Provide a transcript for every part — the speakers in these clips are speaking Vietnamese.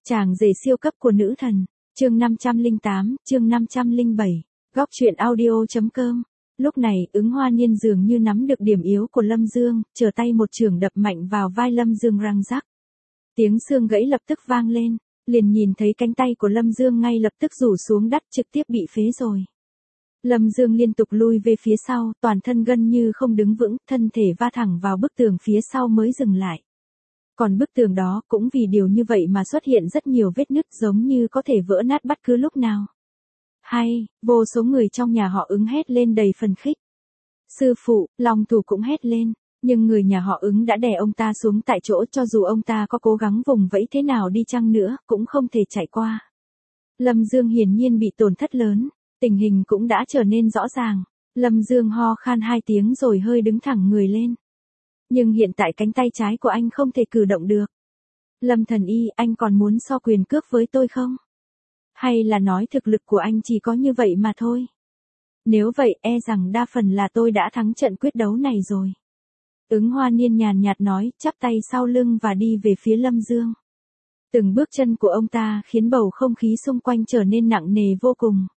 Chàng rể siêu cấp của nữ thần, chương 508, chương 507, góc truyện audio.com. Lúc này, Ứng Hoa Niên dường như nắm được điểm yếu của Lâm Dương, trở tay một chưởng đập mạnh vào vai Lâm Dương răng rắc. Tiếng xương gãy lập tức vang lên, liền nhìn thấy cánh tay của Lâm Dương ngay lập tức rủ xuống đất trực tiếp bị phế rồi. Lâm Dương liên tục lui về phía sau, toàn thân gần như không đứng vững, thân thể va thẳng vào bức tường phía sau mới dừng lại. Còn bức tường đó cũng vì điều như vậy mà xuất hiện rất nhiều vết nứt giống như có thể vỡ nát bất cứ lúc nào. Hay, vô số người trong nhà họ Ứng hét lên đầy phấn khích. Sư phụ, Long Thủ cũng hét lên, nhưng người nhà họ Ứng đã đè ông ta xuống tại chỗ, cho dù ông ta có cố gắng vùng vẫy thế nào đi chăng nữa cũng không thể chạy qua. Lâm Dương hiển nhiên bị tổn thất lớn, tình hình cũng đã trở nên rõ ràng. Lâm Dương ho khan 2 tiếng rồi hơi đứng thẳng người lên. Nhưng hiện tại cánh tay trái của anh không thể cử động được. Lâm Thần Y, anh còn muốn so quyền cước với tôi không? Hay là nói thực lực của anh chỉ có như vậy mà thôi? Nếu vậy e rằng đa phần là tôi đã thắng trận quyết đấu này rồi. Ứng Hoa Niên nhàn nhạt nói, chắp tay sau lưng và đi về phía Lâm Dương. Từng bước chân của ông ta khiến bầu không khí xung quanh trở nên nặng nề vô cùng.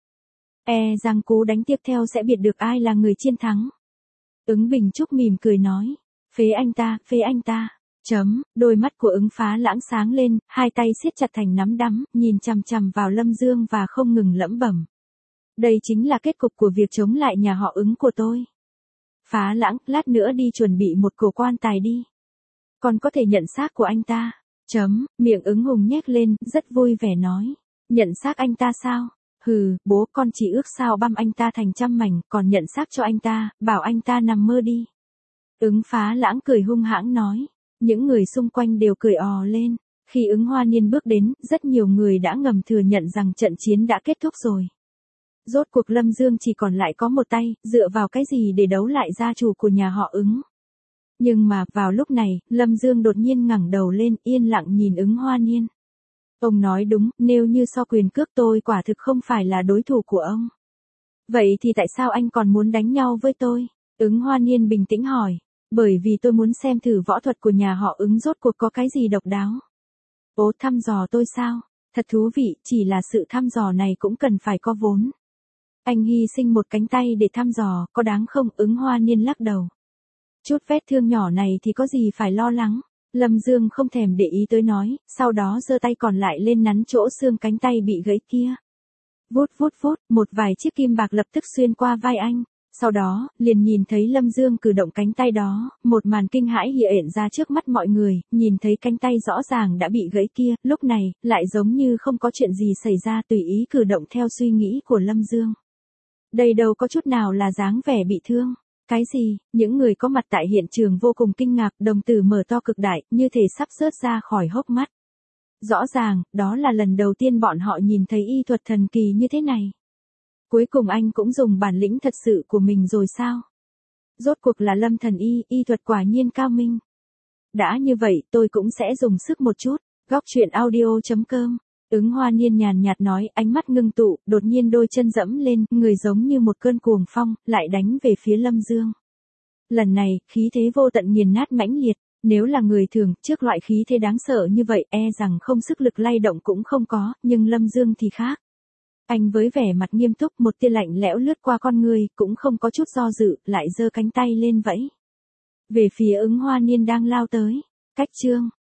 E rằng cú đánh tiếp theo sẽ biết được ai là người chiến thắng. Ứng Bình Trúc mỉm cười nói, phế anh ta, phế anh ta. Đôi mắt của Ứng Phá Lãng sáng lên, hai tay siết chặt thành nắm đấm, nhìn chằm chằm vào Lâm Dương và không ngừng lẩm bẩm. Đây chính là kết cục của việc chống lại nhà họ Ứng của tôi. Phá Lãng, lát nữa đi chuẩn bị một cổ quan tài đi. Còn có thể nhận xác của anh ta. Miệng Ứng Hùng nhếch lên, rất vui vẻ nói. Nhận xác anh ta sao? Hừ, bố, con chỉ ước sao băm anh ta thành trăm mảnh, còn nhận xác cho anh ta, bảo anh ta nằm mơ đi. Ứng Phá Lãng cười hung hãng nói. Những người xung quanh đều cười ò lên. Khi Ứng Hoa Niên bước đến, rất nhiều người đã ngầm thừa nhận rằng trận chiến đã kết thúc rồi. Rốt cuộc Lâm Dương chỉ còn lại có một tay, dựa vào cái gì để đấu lại gia chủ của nhà họ Ứng. Nhưng mà, vào lúc này, Lâm Dương đột nhiên ngẩng đầu lên, yên lặng nhìn Ứng Hoa Niên. Ông nói đúng, nếu như so quyền cước tôi quả thực không phải là đối thủ của ông. Vậy thì tại sao anh còn muốn đánh nhau với tôi? Ứng Hoa Niên bình tĩnh hỏi. Bởi vì tôi muốn xem thử võ thuật của nhà họ Ứng rốt cuộc có cái gì độc đáo. Ố, thăm dò tôi sao? Thật thú vị, chỉ là sự thăm dò này cũng cần phải có vốn. Anh hy sinh một cánh tay để thăm dò, có đáng không? Ứng Hoa Niên lắc đầu. Chút vết thương nhỏ này thì có gì phải lo lắng. Lâm Dương không thèm để ý tới nói, sau đó giơ tay còn lại lên nắn chỗ xương cánh tay bị gãy kia. Vút vút vút, một vài chiếc kim bạc lập tức xuyên qua vai anh. Sau đó, liền nhìn thấy Lâm Dương cử động cánh tay đó, một màn kinh hãi hiện ra trước mắt mọi người, nhìn thấy cánh tay rõ ràng đã bị gãy kia, lúc này, lại giống như không có chuyện gì xảy ra, tùy ý cử động theo suy nghĩ của Lâm Dương. Đây đâu có chút nào là dáng vẻ bị thương. Cái gì? Những người có mặt tại hiện trường vô cùng kinh ngạc, đồng tử mở to cực đại, như thể sắp rớt ra khỏi hốc mắt. Rõ ràng, đó là lần đầu tiên bọn họ nhìn thấy y thuật thần kỳ như thế này. Cuối cùng anh cũng dùng bản lĩnh thật sự của mình rồi sao? Rốt cuộc là Lâm Thần Y, y thuật quả nhiên cao minh. Đã như vậy, tôi cũng sẽ dùng sức một chút. Góc truyện audio.com. Ứng Hoa Niên nhàn nhạt nói, ánh mắt ngưng tụ, đột nhiên đôi chân dẫm lên, người giống như một cơn cuồng phong, lại đánh về phía Lâm Dương. Lần này, khí thế vô tận nghiền nát mãnh liệt. Nếu là người thường, trước loại khí thế đáng sợ như vậy, e rằng không sức lực lay động cũng không có, nhưng Lâm Dương thì khác. Anh với vẻ mặt nghiêm túc, một tia lạnh lẽo lướt qua con người, cũng không có chút do dự, lại giơ cánh tay lên vẫy. Về phía Ứng Hoa Niên đang lao tới. Cách chương.